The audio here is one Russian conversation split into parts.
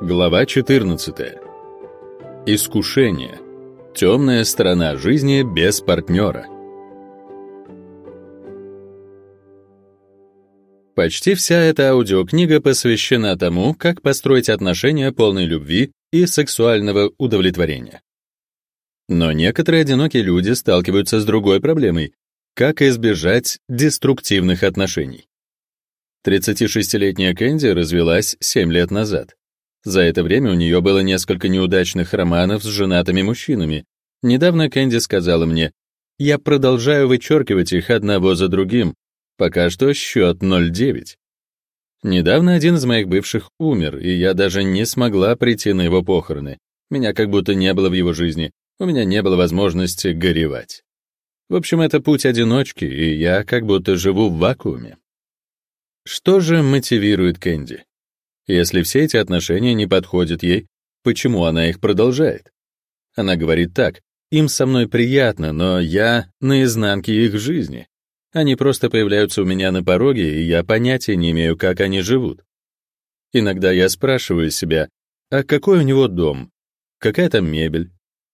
Глава 14. Искушение. Темная сторона жизни без партнера. Почти вся эта аудиокнига посвящена тому, как построить отношения полной любви и сексуального удовлетворения. Но некоторые одинокие люди сталкиваются с другой проблемой — как избежать деструктивных отношений. 36-летняя Кэнди развелась 7 лет назад. За это время у нее было несколько неудачных романов с женатыми мужчинами. Недавно Кэнди сказала мне: «Я продолжаю вычеркивать их одного за другим. Пока что счет 0-9». Недавно один из моих бывших умер, и я даже не смогла прийти на его похороны. Меня как будто не было в его жизни, у меня не было возможности горевать. В общем, это путь одиночки, и я как будто живу в вакууме. Что же мотивирует Кэнди? Если все эти отношения не подходят ей, почему она их продолжает? Она говорит так: им со мной приятно, но я наизнанке их жизни. Они просто появляются у меня на пороге, и я понятия не имею, как они живут. Иногда я спрашиваю себя: а какой у него дом? Какая там мебель?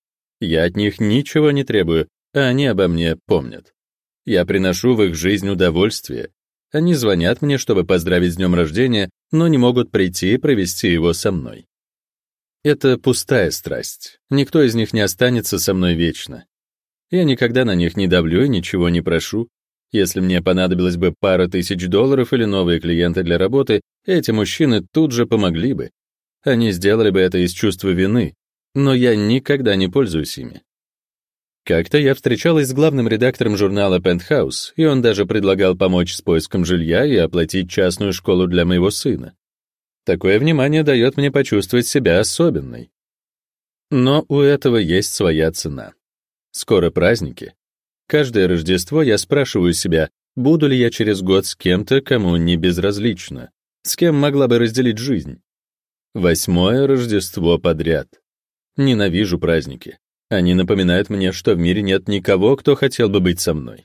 Я от них ничего не требую, а они обо мне помнят. Я приношу в их жизнь удовольствие. Они звонят мне, чтобы поздравить с днем рождения, но не могут прийти и провести его со мной. Это пустая страсть. Никто из них не останется со мной вечно. Я никогда на них не давлю и ничего не прошу. Если мне понадобилось бы пара тысяч долларов или новые клиенты для работы, эти мужчины тут же помогли бы. Они сделали бы это из чувства вины, но я никогда не пользуюсь ими. Как-то я встречалась с главным редактором журнала Penthouse, и он даже предлагал помочь с поиском жилья и оплатить частную школу для моего сына. Такое внимание дает мне почувствовать себя особенной. Но у этого есть своя цена. Скоро праздники. Каждое Рождество я спрашиваю себя, буду ли я через год с кем-то, кому не безразлично, с кем могла бы разделить жизнь. 8-е Рождество подряд. Ненавижу праздники. Они напоминают мне, что в мире нет никого, кто хотел бы быть со мной.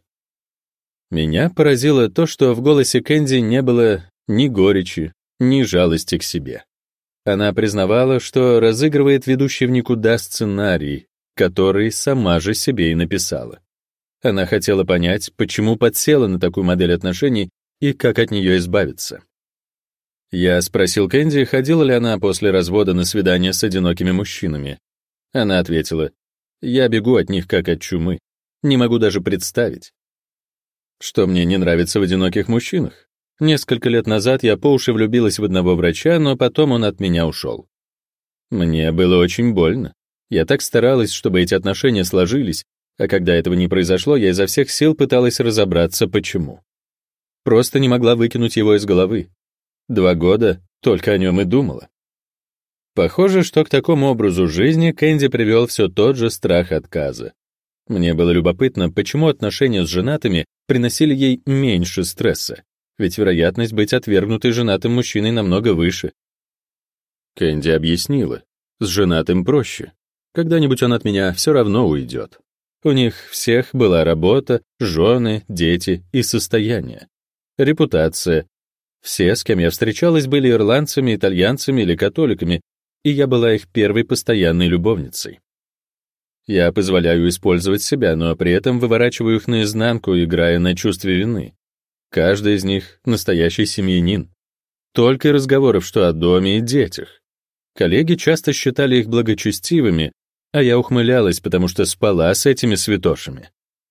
Меня поразило то, что в голосе Кэнди не было ни горечи, ни жалости к себе. Она признавала, что разыгрывает ведущий в никуда сценарий, который сама же себе и написала. Она хотела понять, почему подсела на такую модель отношений и как от нее избавиться. Я спросил Кэнди, ходила ли она после развода на свидания с одинокими мужчинами. Она ответила: «Я бегу от них как от чумы. Не могу даже представить». Что мне не нравится в одиноких мужчинах? Несколько лет назад я по уши влюбилась в одного врача, но потом он от меня ушел. Мне было очень больно. Я так старалась, чтобы эти отношения сложились, а когда этого не произошло, я изо всех сил пыталась разобраться, почему. Просто не могла выкинуть его из головы. 2 года только о нем и думала. Похоже, что к такому образу жизни Кэнди привел все тот же страх отказа. Мне было любопытно, почему отношения с женатыми приносили ей меньше стресса, ведь вероятность быть отвергнутой женатым мужчиной намного выше. Кэнди объяснила: с женатым проще. Когда-нибудь он от меня все равно уйдет. У них всех была работа, жены, дети и состояние. Репутация. Все, с кем я встречалась, были ирландцами, итальянцами или католиками, и я была их первой постоянной любовницей. Я позволяю использовать себя, но при этом выворачиваю их наизнанку, играя на чувстве вины. Каждый из них — настоящий семьянин. Только и разговоров, что о доме и детях. Коллеги часто считали их благочестивыми, а я ухмылялась, потому что спала с этими святошами.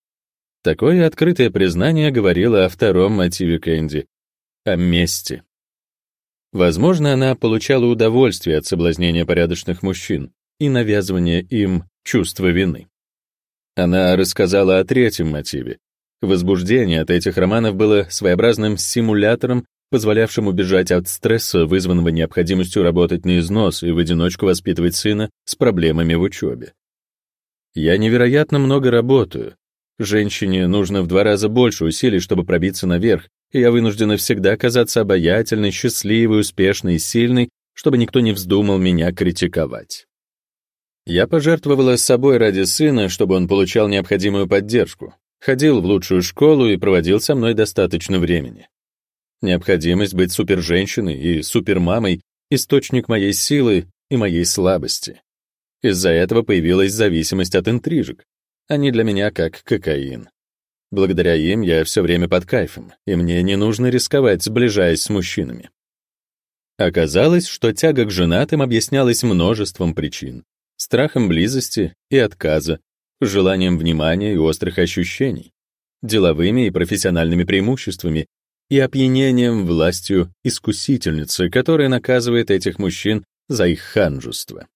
Такое открытое признание говорило о втором мотиве Кэнди — о мести. Возможно, она получала удовольствие от соблазнения порядочных мужчин и навязывания им чувства вины. Она рассказала о третьем мотиве. Возбуждение от этих романов было своеобразным симулятором, позволявшим убежать от стресса, вызванного необходимостью работать на износ и в одиночку воспитывать сына с проблемами в учебе. «Я невероятно много работаю. Женщине нужно в 2 раза больше усилий, чтобы пробиться наверх, и я вынуждена всегда казаться обаятельной, счастливой, успешной и сильной, чтобы никто не вздумал меня критиковать. Я пожертвовала собой ради сына, чтобы он получал необходимую поддержку, ходил в лучшую школу и проводил со мной достаточно времени. Необходимость быть суперженщиной и супермамой источник моей силы и моей слабости. Из-за этого появилась зависимость от интрижек. Они для меня как кокаин. Благодаря им я все время под кайфом, и мне не нужно рисковать, сближаясь с мужчинами. Оказалось, что тяга к женатым объяснялась множеством причин: страхом близости и отказа, желанием внимания и острых ощущений, деловыми и профессиональными преимуществами и опьянением властью искусительницы, которая наказывает этих мужчин за их ханжество.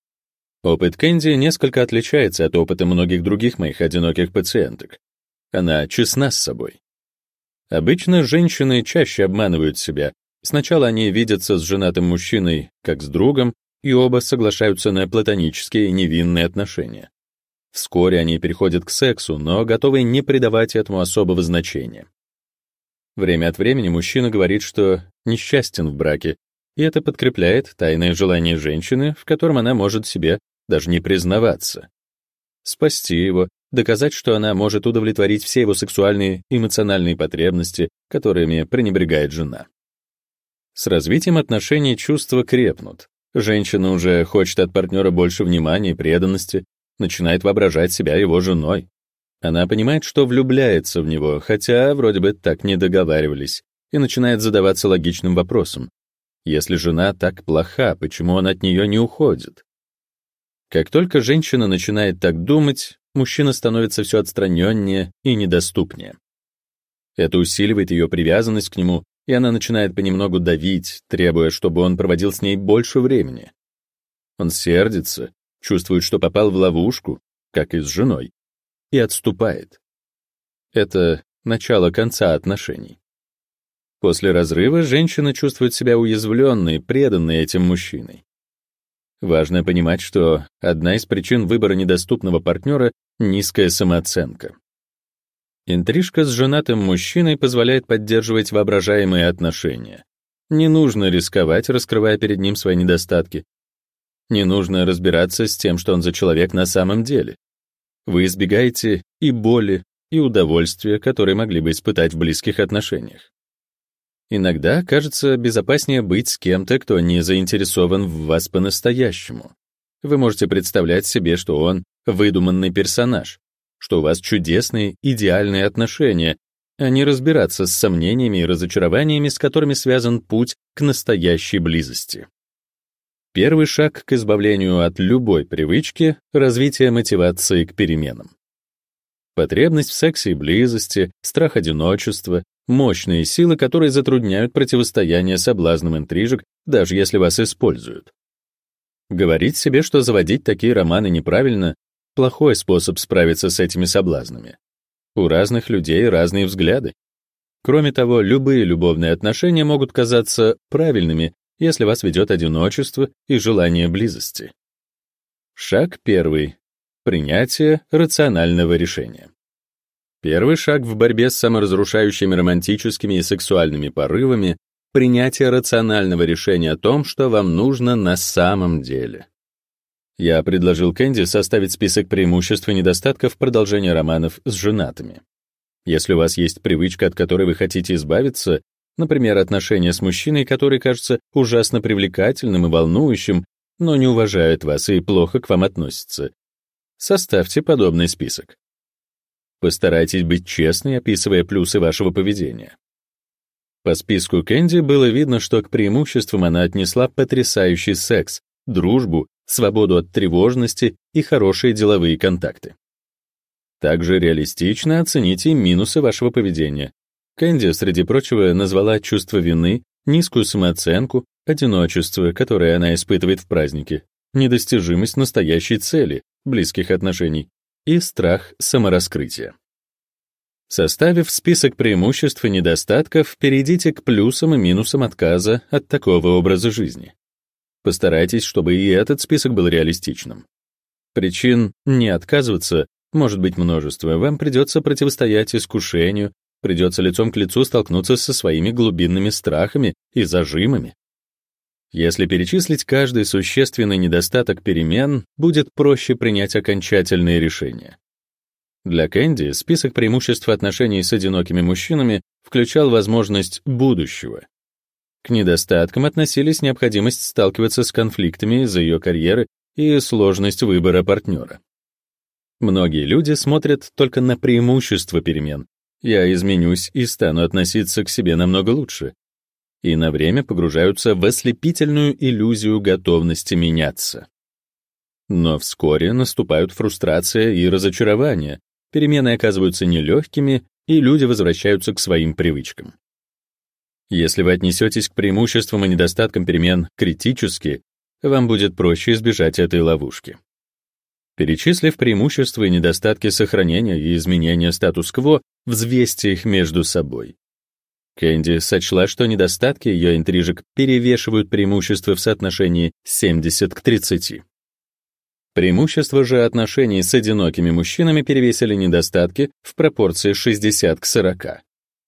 Опыт Кэнди несколько отличается от опыта многих других моих одиноких пациенток. Она честна с собой. Обычно женщины чаще обманывают себя. Сначала они видятся с женатым мужчиной как с другом, и оба соглашаются на платонические невинные отношения. Вскоре они переходят к сексу, но готовы не придавать этому особого значения. Время от времени мужчина говорит, что несчастен в браке, и это подкрепляет тайное желание женщины, в котором она может себе даже не признаваться. Спасти его, доказать, что она может удовлетворить все его сексуальные и эмоциональные потребности, которыми пренебрегает жена. С развитием отношений чувства крепнут. Женщина уже хочет от партнера больше внимания и преданности, начинает воображать себя его женой. Она понимает, что влюбляется в него, хотя вроде бы так не договаривались, и начинает задаваться логичным вопросом: если жена так плоха, почему он от нее не уходит? Как только женщина начинает так думать, мужчина становится все отстраненнее и недоступнее. Это усиливает ее привязанность к нему, и она начинает понемногу давить, требуя, чтобы он проводил с ней больше времени. Он сердится, чувствует, что попал в ловушку, как и с женой, и отступает. Это начало конца отношений. После разрыва женщина чувствует себя уязвленной, преданной этим мужчиной. Важно понимать, что одна из причин выбора недоступного партнера — низкая самооценка. Интрижка с женатым мужчиной позволяет поддерживать воображаемые отношения. Не нужно рисковать, раскрывая перед ним свои недостатки. Не нужно разбираться с тем, что он за человек на самом деле. Вы избегаете и боли, и удовольствия, которые могли бы испытать в близких отношениях. Иногда кажется безопаснее быть с кем-то, кто не заинтересован в вас по-настоящему. Вы можете представлять себе, что он выдуманный персонаж, что у вас чудесные, идеальные отношения, а не разбираться с сомнениями и разочарованиями, с которыми связан путь к настоящей близости. Первый шаг к избавлению от любой привычки — развитие мотивации к переменам. Потребность в сексе и близости, страх одиночества — мощные силы, которые затрудняют противостояние соблазнам интрижек, даже если вас используют. Говорить себе, что заводить такие романы неправильно — плохой способ справиться с этими соблазнами. У разных людей разные взгляды. Кроме того, любые любовные отношения могут казаться правильными, если вас ведет одиночество и желание близости. Шаг первый. Принятие рационального решения. Первый шаг в борьбе с саморазрушающими романтическими и сексуальными порывами — принятие рационального решения о том, что вам нужно на самом деле. Я предложил Кэнди составить список преимуществ и недостатков продолжения романов с женатыми. Если у вас есть привычка, от которой вы хотите избавиться, например, отношения с мужчиной, который кажется ужасно привлекательным и волнующим, но не уважает вас и плохо к вам относится, составьте подобный список. Постарайтесь быть честной, описывая плюсы вашего поведения. По списку Кэнди было видно, что к преимуществам она отнесла потрясающий секс, дружбу, свободу от тревожности и хорошие деловые контакты. Также реалистично оцените минусы вашего поведения. Кэнди, среди прочего, назвала чувство вины, низкую самооценку, одиночество, которое она испытывает в празднике, недостижимость настоящей цели, близких отношений, и страх самораскрытия. Составив список преимуществ и недостатков, перейдите к плюсам и минусам отказа от такого образа жизни. Постарайтесь, чтобы и этот список был реалистичным. Причин не отказываться может быть множество. Вам придется противостоять искушению, придется лицом к лицу столкнуться со своими глубинными страхами и зажимами. Если перечислить каждый существенный недостаток перемен, будет проще принять окончательные решения. Для Кэнди список преимуществ отношений с одинокими мужчинами включал возможность будущего. К недостаткам относились необходимость сталкиваться с конфликтами из-за ее карьеры и сложность выбора партнера. Многие люди смотрят только на преимущества перемен. Я изменюсь и стану относиться к себе намного лучше. И на время погружаются в ослепительную иллюзию готовности меняться. Но вскоре наступают фрустрация и разочарование, перемены оказываются нелегкими, и люди возвращаются к своим привычкам. Если вы отнесетесь к преимуществам и недостаткам перемен критически, вам будет проще избежать этой ловушки. Перечислив преимущества и недостатки сохранения и изменения статус-кво, взвесьте их между собой. Кэнди сочла, что недостатки ее интрижек перевешивают преимущества в соотношении 70 к 30. Преимущества же отношений с одинокими мужчинами перевесили недостатки в пропорции 60 к 40.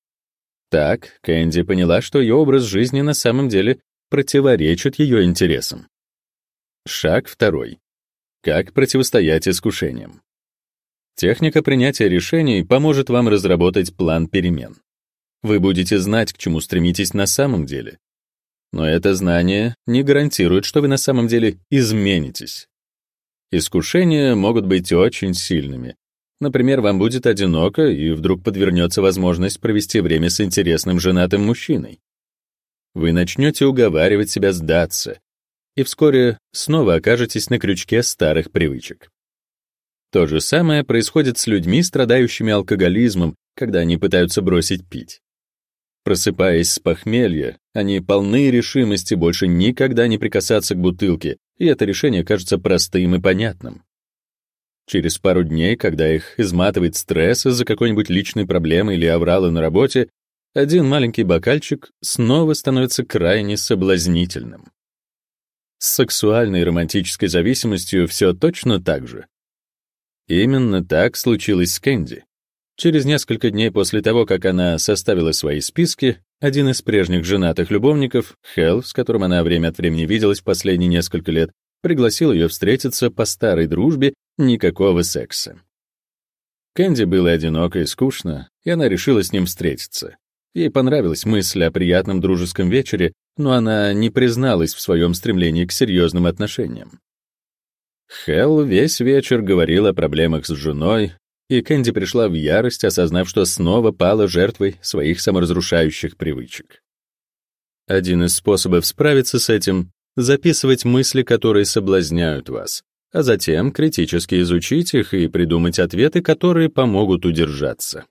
Так, Кэнди поняла, что ее образ жизни на самом деле противоречит ее интересам. Шаг второй. Как противостоять искушениям? Техника принятия решений поможет вам разработать план перемен. Вы будете знать, к чему стремитесь на самом деле. Но это знание не гарантирует, что вы на самом деле изменитесь. Искушения могут быть очень сильными. Например, вам будет одиноко, и вдруг подвернется возможность провести время с интересным женатым мужчиной. Вы начнете уговаривать себя сдаться, и вскоре снова окажетесь на крючке старых привычек. То же самое происходит с людьми, страдающими алкоголизмом, когда они пытаются бросить пить. Просыпаясь с похмелья, они полны решимости больше никогда не прикасаться к бутылке, и это решение кажется простым и понятным. Через пару дней, когда их изматывает стресс из-за какой-нибудь личной проблемы или аврала на работе, один маленький бокальчик снова становится крайне соблазнительным. С сексуальной и романтической зависимостью все точно так же. Именно так случилось с Кэнди. Через несколько дней после того, как она составила свои списки, один из прежних женатых любовников, Хэл, с которым она время от времени виделась в последние несколько лет, пригласил ее встретиться по старой дружбе, никакого секса. Кэнди было одиноко и скучно, и она решила с ним встретиться. Ей понравилась мысль о приятном дружеском вечере, но она не призналась в своем стремлении к серьезным отношениям. Хэл весь вечер говорил о проблемах с женой, и Кэнди пришла в ярость, осознав, что снова пала жертвой своих саморазрушающих привычек. Один из способов справиться с этим — записывать мысли, которые соблазняют вас, а затем критически изучить их и придумать ответы, которые помогут удержаться.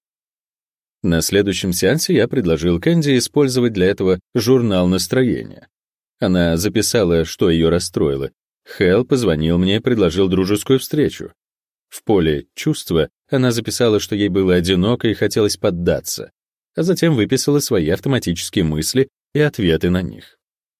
На следующем сеансе я предложил Кэнди использовать для этого журнал настроения. Она записала, что ее расстроило. Хэл позвонил мне и предложил дружескую встречу. В поле «чувства» она записала, что ей было одиноко и хотелось поддаться, а затем выписала свои автоматические мысли и ответы на них.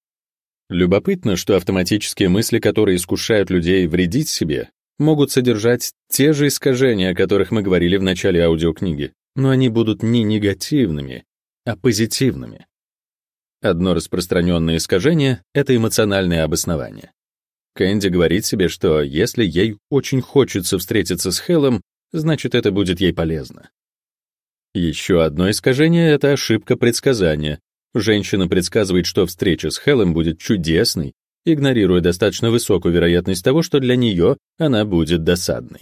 Любопытно, что автоматические мысли, которые искушают людей вредить себе, могут содержать те же искажения, о которых мы говорили в начале аудиокниги, но они будут не негативными, а позитивными. Одно распространенное искажение — это эмоциональное обоснование. Кэнди говорит себе, что если ей очень хочется встретиться с Хэлом, значит, это будет ей полезно. Еще одно искажение — это ошибка предсказания. Женщина предсказывает, что встреча с Хэлом будет чудесной, игнорируя достаточно высокую вероятность того, что для нее она будет досадной.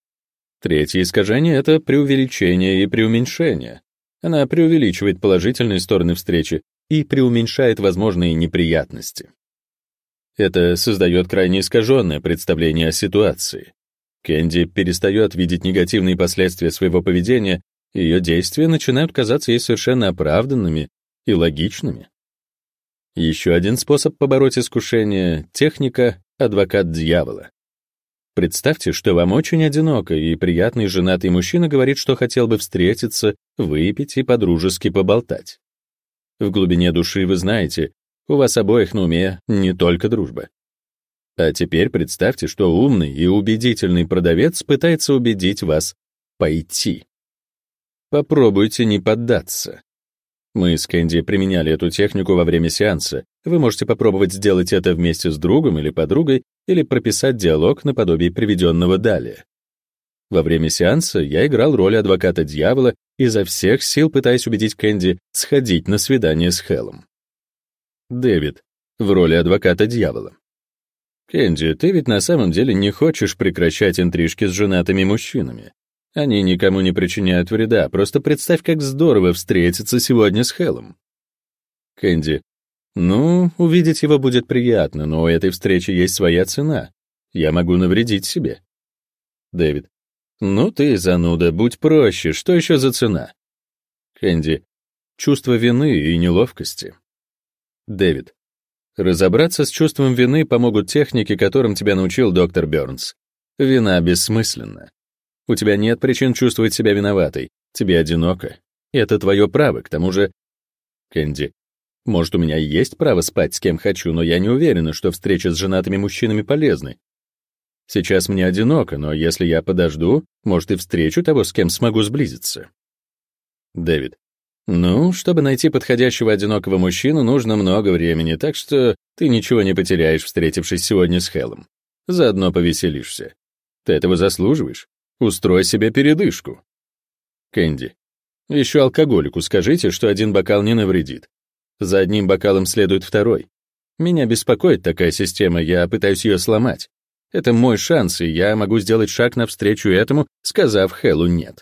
Третье искажение — это преувеличение и преуменьшение. Она преувеличивает положительные стороны встречи и преуменьшает возможные неприятности. Это создает крайне искаженное представление о ситуации. Кэнди перестает видеть негативные последствия своего поведения, и ее действия начинают казаться ей совершенно оправданными и логичными. Еще один способ побороть искушение — техника «адвокат дьявола». Представьте, что вам очень одиноко, и приятный женатый мужчина говорит, что хотел бы встретиться, выпить и по-дружески поболтать. В глубине души вы знаете, у вас обоих на уме не только дружба. А теперь представьте, что умный и убедительный продавец пытается убедить вас пойти. Попробуйте не поддаться. Мы с Кэнди применяли эту технику во время сеанса. Вы можете попробовать сделать это вместе с другом или подругой, или прописать диалог наподобие приведенного далее. Во время сеанса я играл роль адвоката дьявола, изо всех сил пытаясь убедить Кэнди сходить на свидание с Хэлом. Дэвид в роли адвоката дьявола. Кэнди, ты ведь на самом деле не хочешь прекращать интрижки с женатыми мужчинами. Они никому не причиняют вреда, просто представь, как здорово встретиться сегодня с Хелом. Кэнди, ну, увидеть его будет приятно, но у этой встречи есть своя цена. Я могу навредить себе. Дэвид, ну ты зануда, будь проще, что еще за цена? Кэнди, чувство вины и неловкости. Дэвид, разобраться с чувством вины помогут техники, которым тебя научил доктор Бёрнс. Вина бессмысленна. У тебя нет причин чувствовать себя виноватой. Тебе одиноко. И это твое право, к тому же... Кэнди, может, у меня есть право спать с кем хочу, но я не уверена, что встречи с женатыми мужчинами полезны. Сейчас мне одиноко, но если я подожду, может, и встречу того, с кем смогу сблизиться. Дэвид, ну, чтобы найти подходящего одинокого мужчину, нужно много времени, так что ты ничего не потеряешь, встретившись сегодня с Хелом. Заодно повеселишься. Ты этого заслуживаешь. Устрой себе передышку. Кэнди, еще алкоголику скажите, что один бокал не навредит. За одним бокалом следует второй. Меня беспокоит такая система, я пытаюсь ее сломать. Это мой шанс, и я могу сделать шаг навстречу этому, сказав Хелу «нет».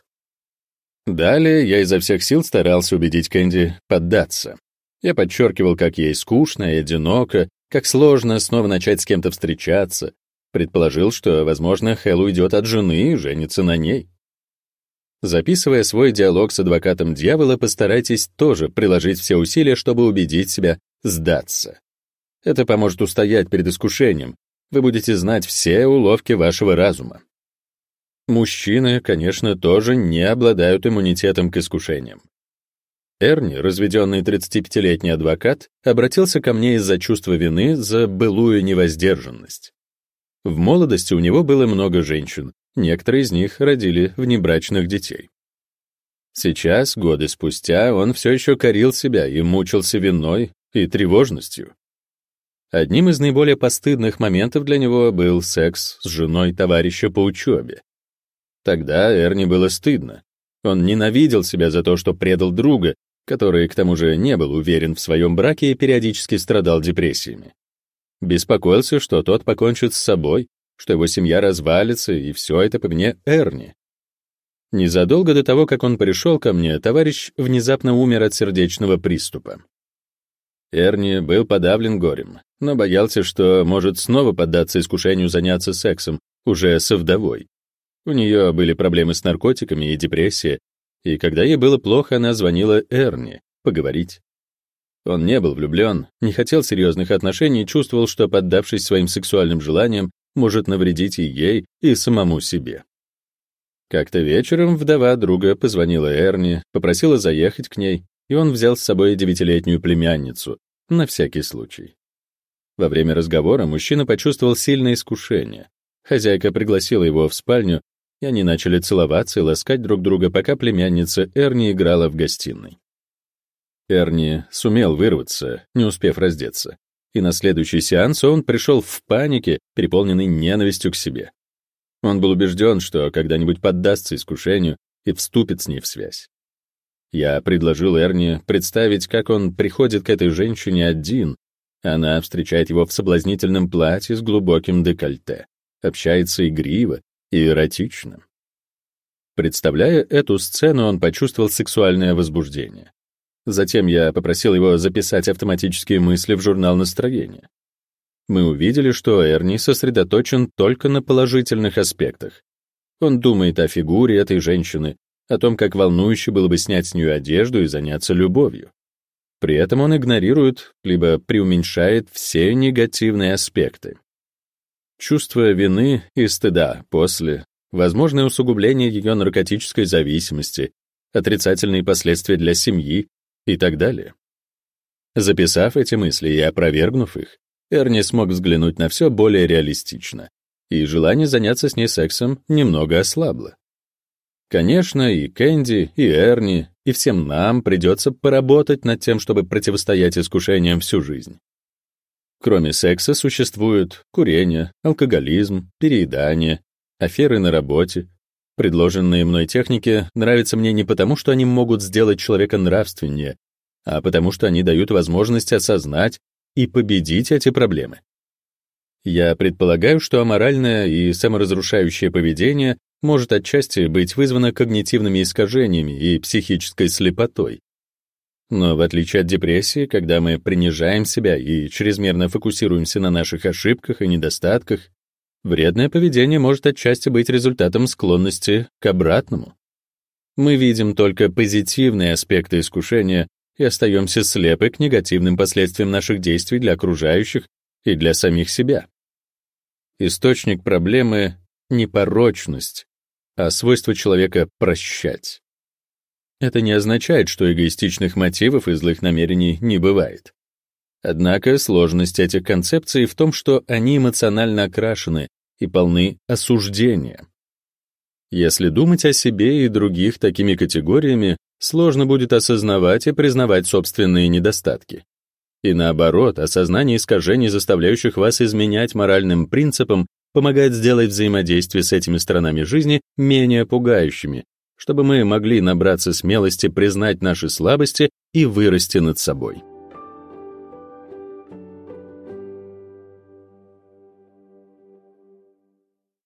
Далее я изо всех сил старался убедить Кэнди поддаться. Я подчеркивал, как ей скучно и одиноко, как сложно снова начать с кем-то встречаться. Предположил, что, возможно, Хэл уйдет от жены и женится на ней. Записывая свой диалог с адвокатом дьявола, постарайтесь тоже приложить все усилия, чтобы убедить себя сдаться. Это поможет устоять перед искушением. Вы будете знать все уловки вашего разума. Мужчины, конечно, тоже не обладают иммунитетом к искушениям. Эрни, разведенный 35-летний адвокат, обратился ко мне из-за чувства вины за былую невоздержанность. В молодости у него было много женщин, некоторые из них родили внебрачных детей. Сейчас, годы спустя, он все еще корил себя и мучился виной и тревожностью. Одним из наиболее постыдных моментов для него был секс с женой товарища по учебе. Тогда Эрни было стыдно. Он ненавидел себя за то, что предал друга, который, к тому же, не был уверен в своем браке и периодически страдал депрессиями. Беспокоился, что тот покончит с собой, что его семья развалится, и все это по вине Эрни. Незадолго до того, как он пришел ко мне, товарищ внезапно умер от сердечного приступа. Эрни был подавлен горем, но боялся, что может снова поддаться искушению заняться сексом, уже со вдовой. У нее были проблемы с наркотиками и депрессия, и когда ей было плохо, она звонила Эрни поговорить. Он не был влюблен, не хотел серьезных отношений и чувствовал, что, поддавшись своим сексуальным желаниям, может навредить и ей, и самому себе. Как-то вечером вдова друга позвонила Эрни, попросила заехать к ней, и он взял с собой 9-летнюю племянницу, на всякий случай. Во время разговора мужчина почувствовал сильное искушение. Хозяйка пригласила его в спальню, и они начали целоваться и ласкать друг друга, пока племянница Эрни играла в гостиной. Эрни сумел вырваться, не успев раздеться, и на следующий сеанс он пришел в панике, переполненный ненавистью к себе. Он был убежден, что когда-нибудь поддастся искушению и вступит с ней в связь. Я предложил Эрни представить, как он приходит к этой женщине один, она встречает его в соблазнительном платье с глубоким декольте, общается игриво и эротично. Представляя эту сцену, он почувствовал сексуальное возбуждение. Затем я попросил его записать автоматические мысли в журнал настроения. Мы увидели, что Эрни сосредоточен только на положительных аспектах. Он думает о фигуре этой женщины, о том, как волнующе было бы снять с нее одежду и заняться любовью. При этом он игнорирует, либо преуменьшает все негативные аспекты. Чувство вины и стыда после, возможное усугубление ее наркотической зависимости, отрицательные последствия для семьи и так далее. Записав эти мысли и опровергнув их, Эрни смог взглянуть на все более реалистично, и желание заняться с ней сексом немного ослабло. Конечно, и Кэнди, и Эрни, и всем нам придется поработать над тем, чтобы противостоять искушениям всю жизнь. Кроме секса существуют курение, алкоголизм, переедание, аферы на работе. Предложенные мной техники нравятся мне не потому, что они могут сделать человека нравственнее, а потому что они дают возможность осознать, и победить эти проблемы. Я предполагаю, что аморальное и саморазрушающее поведение может отчасти быть вызвано когнитивными искажениями и психической слепотой. Но в отличие от депрессии, когда мы принижаем себя и чрезмерно фокусируемся на наших ошибках и недостатках, вредное поведение может отчасти быть результатом склонности к обратному. Мы видим только позитивные аспекты искушения и остаемся слепы к негативным последствиям наших действий для окружающих и для самих себя. Источник проблемы — не порочность, а свойство человека прощать. Это не означает, что эгоистичных мотивов и злых намерений не бывает. Однако сложность этих концепций в том, что они эмоционально окрашены и полны осуждения. Если думать о себе и других такими категориями, сложно будет осознавать и признавать собственные недостатки. И наоборот, осознание искажений, заставляющих вас изменять моральным принципам, помогает сделать взаимодействие с этими сторонами жизни менее пугающими, чтобы мы могли набраться смелости признать наши слабости и вырасти над собой.